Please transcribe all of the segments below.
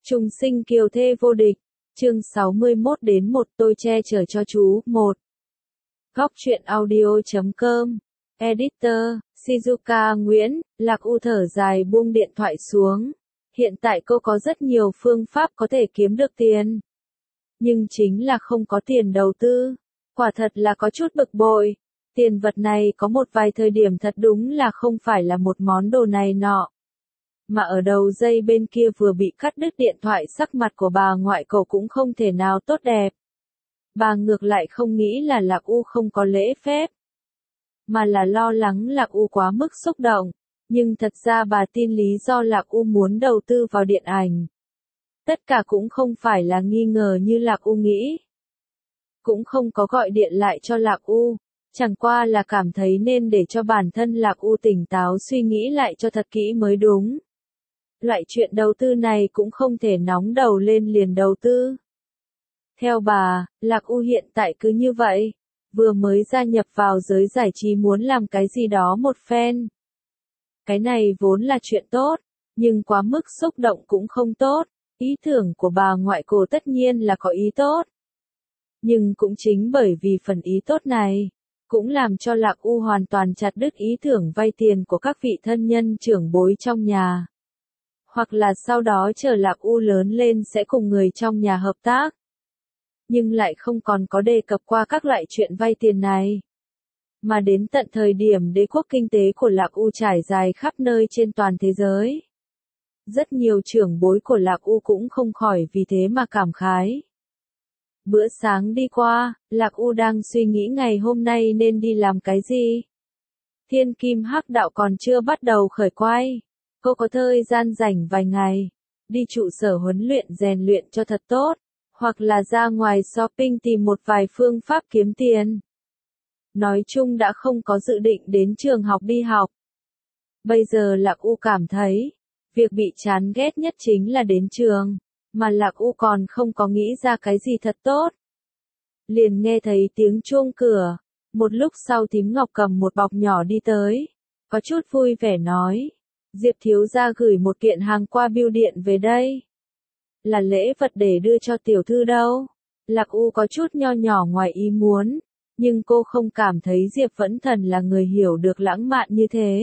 Trùng sinh kiều thê vô địch, chương 61 đến 1 tôi che chở cho chú, 1. Góc truyện audio.com, Editor, Shizuka Nguyễn, Lạc U thở dài buông điện thoại xuống. Hiện tại cô có rất nhiều phương pháp có thể kiếm được tiền. Nhưng chính là không có tiền đầu tư. Quả thật là có chút bực bội. Tiền vật này có một vài thời điểm thật đúng là không phải là một món đồ này nọ. Mà ở đầu dây bên kia vừa bị cắt đứt điện thoại, sắc mặt của bà ngoại cậu cũng không thể nào tốt đẹp. Bà ngược lại không nghĩ là Lạc U không có lễ phép, mà là lo lắng Lạc U quá mức xúc động. Nhưng thật ra bà tin lý do Lạc U muốn đầu tư vào điện ảnh. Tất cả cũng không phải là nghi ngờ như Lạc U nghĩ. Cũng không có gọi điện lại cho Lạc U. Chẳng qua là cảm thấy nên để cho bản thân Lạc U tỉnh táo suy nghĩ lại cho thật kỹ mới đúng. Loại chuyện đầu tư này cũng không thể nóng đầu lên liền đầu tư. Theo bà, Lạc U hiện tại cứ như vậy, vừa mới gia nhập vào giới giải trí muốn làm cái gì đó một phen. Cái này vốn là chuyện tốt, nhưng quá mức xúc động cũng không tốt. Ý tưởng của bà ngoại cô tất nhiên là có ý tốt. Nhưng cũng chính bởi vì phần ý tốt này, cũng làm cho Lạc U hoàn toàn chặt đứt ý tưởng vay tiền của các vị thân nhân trưởng bối trong nhà. Hoặc là sau đó chờ Lạc U lớn lên sẽ cùng người trong nhà hợp tác. Nhưng lại không còn có đề cập qua các loại chuyện vay tiền này. Mà đến tận thời điểm đế quốc kinh tế của Lạc U trải dài khắp nơi trên toàn thế giới. Rất nhiều trưởng bối của Lạc U cũng không khỏi vì thế mà cảm khái. Bữa sáng đi qua, Lạc U đang suy nghĩ ngày hôm nay nên đi làm cái gì. Thiên Kim Hắc Đạo còn chưa bắt đầu khởi quay. Cô có thời gian rảnh vài ngày, đi trụ sở huấn luyện rèn luyện cho thật tốt, hoặc là ra ngoài shopping tìm một vài phương pháp kiếm tiền. Nói chung đã không có dự định đến trường học đi học. Bây giờ Lạc U cảm thấy, việc bị chán ghét nhất chính là đến trường, mà Lạc U còn không có nghĩ ra cái gì thật tốt. Liền nghe thấy tiếng chuông cửa, một lúc sau Thím Ngọc cầm một bọc nhỏ đi tới, có chút vui vẻ nói. Diệp thiếu gia gửi một kiện hàng qua bưu điện về đây. Là lễ vật để đưa cho tiểu thư đâu. Lạc U có chút nho nhỏ ngoài ý muốn, nhưng cô không cảm thấy Diệp Vẫn Thần là người hiểu được lãng mạn như thế.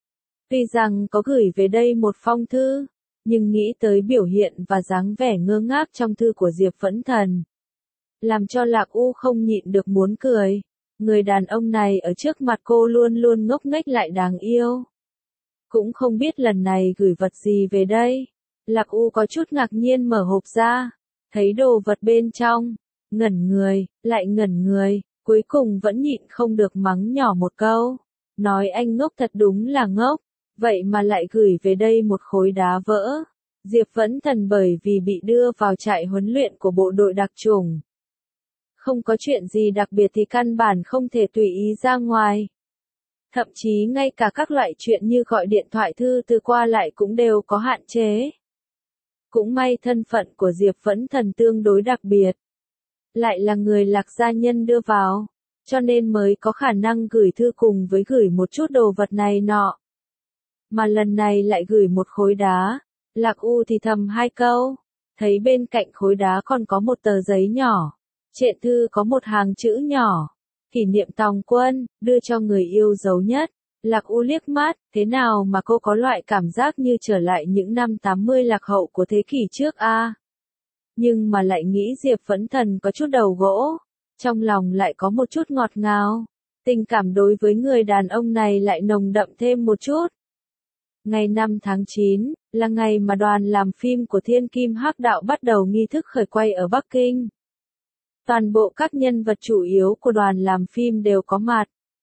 Tuy rằng có gửi về đây một phong thư, nhưng nghĩ tới biểu hiện và dáng vẻ ngơ ngác trong thư của Diệp Vẫn Thần, làm cho Lạc U không nhịn được muốn cười. Người đàn ông này ở trước mặt cô luôn luôn ngốc nghếch lại đáng yêu. Cũng không biết lần này gửi vật gì về đây. Lạc U có chút ngạc nhiên mở hộp ra, thấy đồ vật bên trong, ngẩn người, lại ngẩn người, cuối cùng vẫn nhịn không được mắng nhỏ một câu. Nói anh ngốc thật đúng là ngốc, vậy mà lại gửi về đây một khối đá vỡ. Diệp Vẫn Thần bởi vì bị đưa vào trại huấn luyện của bộ đội đặc chủng. Không có chuyện gì đặc biệt thì căn bản không thể tùy ý ra ngoài. Thậm chí ngay cả các loại chuyện như gọi điện thoại thư từ qua lại cũng đều có hạn chế. Cũng may thân phận của Diệp Vẫn Thần tương đối đặc biệt. Lại là người Lạc gia nhân đưa vào, cho nên mới có khả năng gửi thư cùng với gửi một chút đồ vật này nọ. Mà lần này lại gửi một khối đá, Lạc U thì thầm hai câu, thấy bên cạnh khối đá còn có một tờ giấy nhỏ. Trên thư có một hàng chữ nhỏ. Kỷ niệm tòng quân, đưa cho người yêu dấu nhất. Lạc U liếc mắt, thế nào mà cô có loại cảm giác như trở lại những năm 80 lạc hậu của thế kỷ trước a? Nhưng mà lại nghĩ Diệp Vẫn Thần có chút đầu gỗ, trong lòng lại có một chút ngọt ngào. Tình cảm đối với người đàn ông này lại nồng đậm thêm một chút. Ngày 5 tháng 9, là ngày mà đoàn làm phim của Thiên Kim Hắc Đạo bắt đầu nghi thức khởi quay ở Bắc Kinh. Toàn bộ các nhân vật chủ yếu của đoàn làm phim đều có mặt.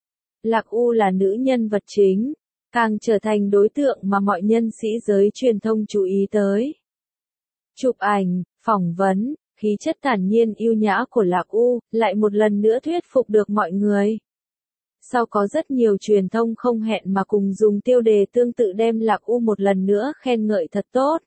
Lạc U là nữ nhân vật chính, càng trở thành đối tượng mà mọi nhân sĩ giới truyền thông chú ý tới. Chụp ảnh, phỏng vấn, khí chất thản nhiên yêu nhã của Lạc U, lại một lần nữa thuyết phục được mọi người. Sau có rất nhiều truyền thông không hẹn mà cùng dùng tiêu đề tương tự đem Lạc U một lần nữa khen ngợi thật tốt.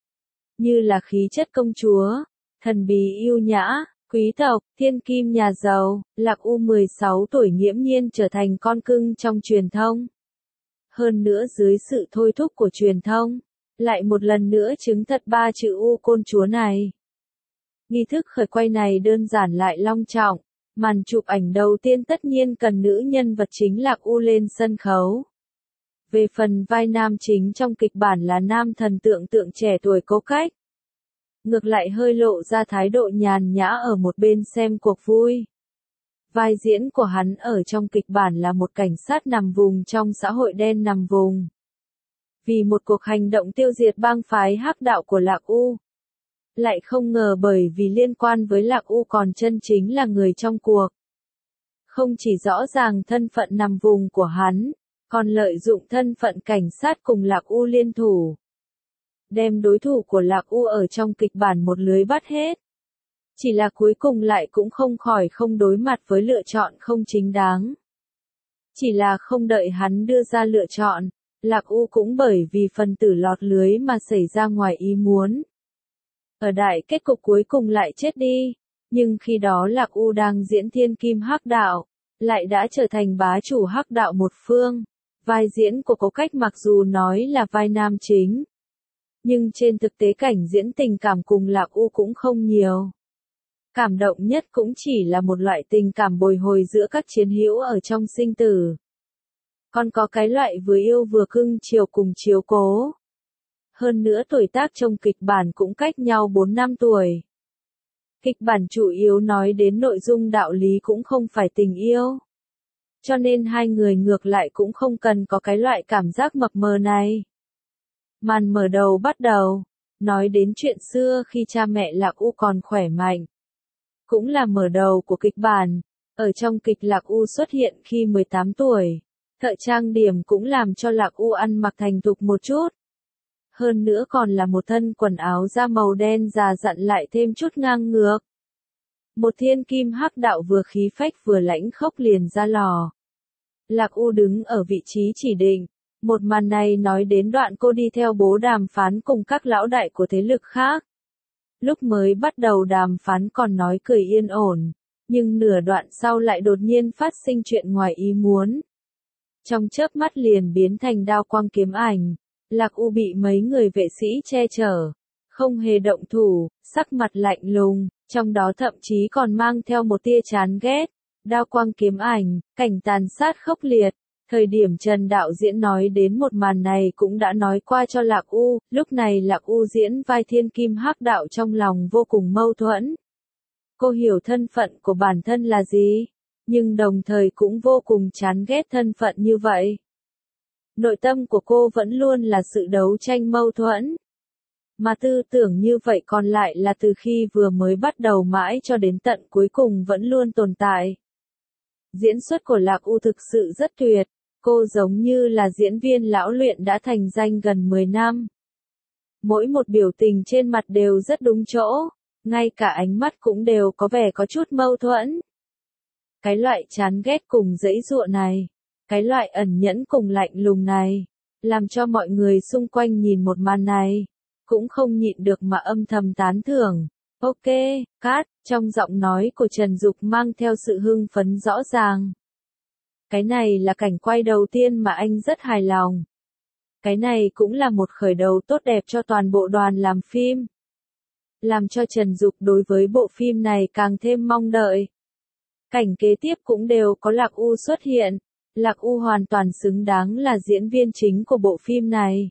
Như là khí chất công chúa, thần bí yêu nhã. Quý tộc, thiên kim nhà giàu, Lạc U 16 tuổi nghiễm nhiên trở thành con cưng trong truyền thông. Hơn nữa dưới sự thôi thúc của truyền thông, lại một lần nữa chứng thật ba chữ U Côn Chúa này. Nghi thức khởi quay này đơn giản lại long trọng, màn chụp ảnh đầu tiên tất nhiên cần nữ nhân vật chính Lạc U lên sân khấu. Về phần vai nam chính trong kịch bản là nam thần tượng trẻ tuổi Cố Cách. Ngược lại hơi lộ ra thái độ nhàn nhã ở một bên xem cuộc vui. Vai diễn của hắn ở trong kịch bản là một cảnh sát nằm vùng trong xã hội đen nằm vùng. Vì một cuộc hành động tiêu diệt bang phái hắc đạo của Lạc U. Lại không ngờ bởi vì liên quan với Lạc U còn chân chính là người trong cuộc. Không chỉ rõ ràng thân phận nằm vùng của hắn, còn lợi dụng thân phận cảnh sát cùng Lạc U liên thủ. Đem đối thủ của Lạc U ở trong kịch bản một lưới bắt hết. Chỉ là cuối cùng lại cũng không khỏi không đối mặt với lựa chọn không chính đáng. Chỉ là không đợi hắn đưa ra lựa chọn, Lạc U cũng bởi vì phần tử lọt lưới mà xảy ra ngoài ý muốn. Ở đại kết cục cuối cùng lại chết đi, nhưng khi đó Lạc U đang diễn thiên kim hắc đạo, lại đã trở thành bá chủ hắc đạo một phương. Vai diễn của Cố Cách mặc dù nói là vai nam chính, nhưng trên thực tế cảnh diễn tình cảm cùng Lạc U cũng không nhiều. Cảm động nhất cũng chỉ là một loại tình cảm bồi hồi giữa các chiến hữu ở trong sinh tử. Còn có cái loại vừa yêu vừa cưng chiều cùng chiếu cố. Hơn nữa tuổi tác trong kịch bản cũng cách nhau 4 năm tuổi. Kịch bản chủ yếu nói đến nội dung đạo lý cũng không phải tình yêu. Cho nên hai người ngược lại cũng không cần có cái loại cảm giác mập mờ này. Màn mở đầu bắt đầu, nói đến chuyện xưa khi cha mẹ Lạc U còn khỏe mạnh. Cũng là mở đầu của kịch bản, ở trong kịch Lạc U xuất hiện khi 18 tuổi. Thợ trang điểm cũng làm cho Lạc U ăn mặc thành thục một chút. Hơn nữa còn là một thân quần áo da màu đen già dặn lại thêm chút ngang ngược. Một thiên kim hắc đạo vừa khí phách vừa lãnh khốc liền ra lò. Lạc U đứng ở vị trí chỉ định. Một màn này nói đến đoạn cô đi theo bố đàm phán cùng các lão đại của thế lực khác. Lúc mới bắt đầu đàm phán còn nói cười yên ổn, nhưng nửa đoạn sau lại đột nhiên phát sinh chuyện ngoài ý muốn. Trong chớp mắt liền biến thành đao quang kiếm ảnh, Lạc U bị mấy người vệ sĩ che chở, không hề động thủ, sắc mặt lạnh lùng, trong đó thậm chí còn mang theo một tia chán ghét. Đao quang kiếm ảnh, cảnh tàn sát khốc liệt. Thời điểm Trần đạo diễn nói đến một màn này cũng đã nói qua cho Lạc U, lúc này Lạc U diễn vai thiên kim hắc đạo trong lòng vô cùng mâu thuẫn. Cô hiểu thân phận của bản thân là gì, nhưng đồng thời cũng vô cùng chán ghét thân phận như vậy. Nội tâm của cô vẫn luôn là sự đấu tranh mâu thuẫn. Mà tư tưởng như vậy còn lại là từ khi vừa mới bắt đầu mãi cho đến tận cuối cùng vẫn luôn tồn tại. Diễn xuất của Lạc U thực sự rất tuyệt. Cô giống như là diễn viên lão luyện đã thành danh gần 10 năm. Mỗi một biểu tình trên mặt đều rất đúng chỗ, ngay cả ánh mắt cũng đều có vẻ có chút mâu thuẫn. Cái loại chán ghét cùng giãy giụa này, cái loại ẩn nhẫn cùng lạnh lùng này, làm cho mọi người xung quanh nhìn một màn này, cũng không nhịn được mà âm thầm tán thưởng. Ok, cắt, trong giọng nói của Trần Dục mang theo sự hưng phấn rõ ràng. Cái này là cảnh quay đầu tiên mà anh rất hài lòng. Cái này cũng là một khởi đầu tốt đẹp cho toàn bộ đoàn làm phim. Làm cho Trần Dục đối với bộ phim này càng thêm mong đợi. Cảnh kế tiếp cũng đều có Lạc U xuất hiện. Lạc U hoàn toàn xứng đáng là diễn viên chính của bộ phim này.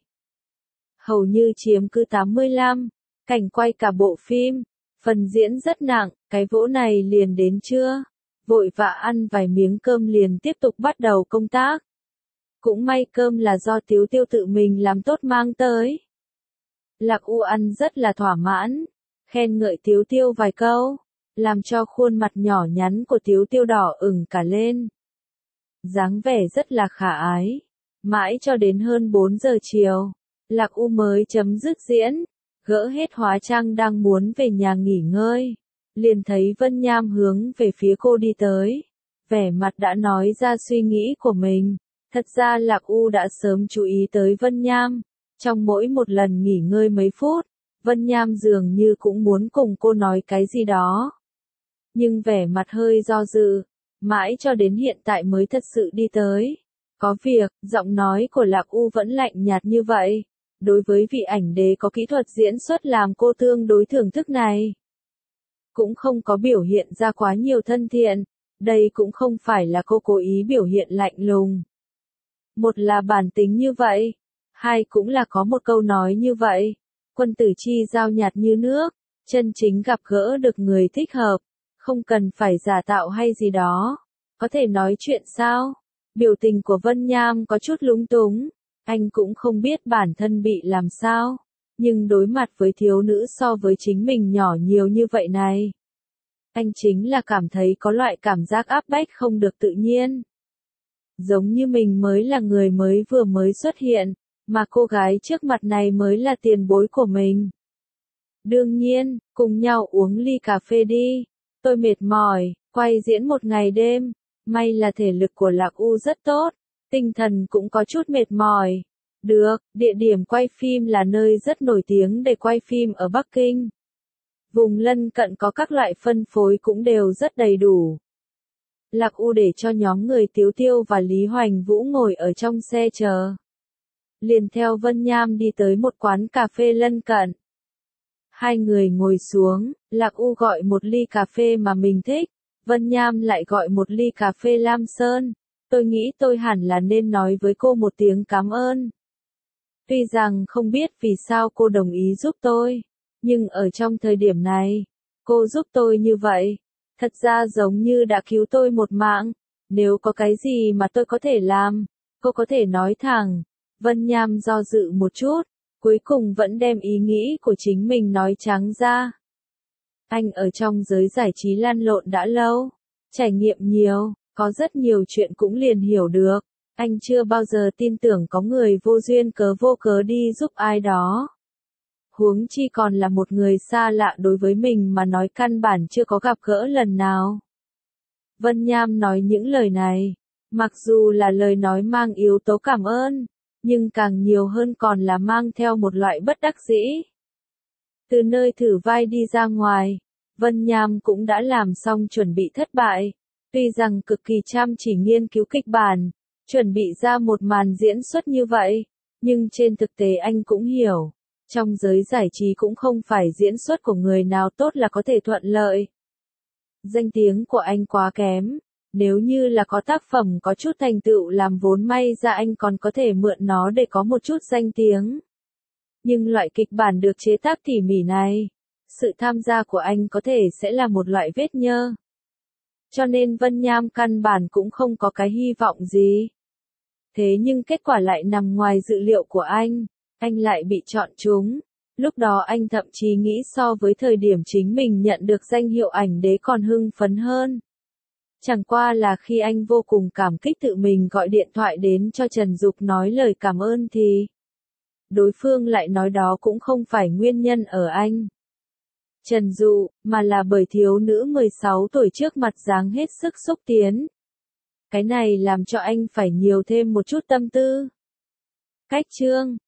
Hầu như chiếm cứ 85, cảnh quay cả bộ phim. Phần diễn rất nặng, cái vỗ này liền đến chưa? Vội vã ăn vài miếng cơm liền tiếp tục bắt đầu công tác. Cũng may cơm là do Tiếu Tiêu tự mình làm tốt mang tới. Lạc U ăn rất là thỏa mãn, khen ngợi Tiếu Tiêu vài câu, làm cho khuôn mặt nhỏ nhắn của Tiếu Tiêu đỏ ửng cả lên. Dáng vẻ rất là khả ái. Mãi cho đến hơn 4 giờ chiều, Lạc U mới chấm dứt diễn, gỡ hết hóa trang đang muốn về nhà nghỉ ngơi. Liền thấy Vân Nham hướng về phía cô đi tới. Vẻ mặt đã nói ra suy nghĩ của mình. Thật ra Lạc U đã sớm chú ý tới Vân Nham. Trong mỗi một lần nghỉ ngơi mấy phút, Vân Nham dường như cũng muốn cùng cô nói cái gì đó. Nhưng vẻ mặt hơi do dự, mãi cho đến hiện tại mới thật sự đi tới. Có việc, giọng nói của Lạc U vẫn lạnh nhạt như vậy. đối với vị ảnh đế có kỹ thuật diễn xuất làm cô tương đối thưởng thức này. Cũng không có biểu hiện ra quá nhiều thân thiện, đây cũng không phải là cô cố ý biểu hiện lạnh lùng. Một là bản tính như vậy, hai cũng là có một câu nói như vậy, quân tử chi giao nhạt như nước, chân chính gặp gỡ được người thích hợp, không cần phải giả tạo hay gì đó. Có thể nói chuyện sao? Biểu tình của Vân Nham có chút lúng túng, anh cũng không biết bản thân bị làm sao, nhưng đối mặt với thiếu nữ so với chính mình nhỏ nhiều như vậy này. Anh chính là cảm thấy có loại cảm giác áp bách không được tự nhiên. Giống như mình mới là người vừa mới xuất hiện, mà cô gái trước mặt này mới là tiền bối của mình. Đương nhiên, cùng nhau uống ly cà phê đi. Tôi mệt mỏi, quay diễn một ngày đêm, may là thể lực của Lạc U rất tốt, tinh thần cũng có chút mệt mỏi. Được, địa điểm quay phim là nơi rất nổi tiếng để quay phim ở Bắc Kinh. Vùng lân cận có các loại phân phối cũng đều rất đầy đủ. Lạc U để cho nhóm người Tiếu Tiêu và Lý Hoành Vũ ngồi ở trong xe chờ. Liền theo Vân Nham đi tới một quán cà phê lân cận. Hai người ngồi xuống, Lạc U gọi một ly cà phê mà mình thích, Vân Nham lại gọi một ly cà phê Lam Sơn. Tôi nghĩ tôi hẳn là nên nói với cô một tiếng cảm ơn. Tuy rằng không biết vì sao cô đồng ý giúp tôi, nhưng ở trong thời điểm này, cô giúp tôi như vậy, thật ra giống như đã cứu tôi một mạng. Nếu có cái gì mà tôi có thể làm, cô có thể nói thẳng. Vân Nham do dự một chút, cuối cùng vẫn đem ý nghĩ của chính mình nói trắng ra. Anh ở trong giới giải trí lăn lộn đã lâu, trải nghiệm nhiều, có rất nhiều chuyện cũng liền hiểu được. Anh chưa bao giờ tin tưởng có người vô duyên vô cớ đi giúp ai đó. Huống chi còn là một người xa lạ đối với mình mà nói căn bản chưa có gặp gỡ lần nào. Vân Nham nói những lời này, mặc dù là lời nói mang yếu tố cảm ơn, nhưng càng nhiều hơn còn là mang theo một loại bất đắc dĩ. Từ nơi thử vai đi ra ngoài, Vân Nham cũng đã làm xong chuẩn bị thất bại. Tuy rằng cực kỳ chăm chỉ nghiên cứu kịch bản, chuẩn bị ra một màn diễn xuất như vậy, nhưng trên thực tế anh cũng hiểu, trong giới giải trí cũng không phải diễn xuất của người nào tốt là có thể thuận lợi. Danh tiếng của anh quá kém, nếu như là có tác phẩm có chút thành tựu làm vốn may ra anh còn có thể mượn nó để có một chút danh tiếng. Nhưng loại kịch bản được chế tác tỉ mỉ này, sự tham gia của anh có thể sẽ là một loại vết nhơ. Cho nên Vân Nham căn bản cũng không có cái hy vọng gì. Thế nhưng kết quả lại nằm ngoài dự liệu của anh lại bị chọn trúng. Lúc đó anh thậm chí nghĩ so với thời điểm chính mình nhận được danh hiệu ảnh đế còn hưng phấn hơn. Chẳng qua là khi anh vô cùng cảm kích tự mình gọi điện thoại đến cho Trần Dục nói lời cảm ơn thì đối phương lại nói đó cũng không phải nguyên nhân ở anh Trần Dụ, mà là bởi thiếu nữ 16 tuổi trước mặt dáng hết sức xúc tiến. Cái này làm cho anh phải nhiều thêm một chút tâm tư. Cách chương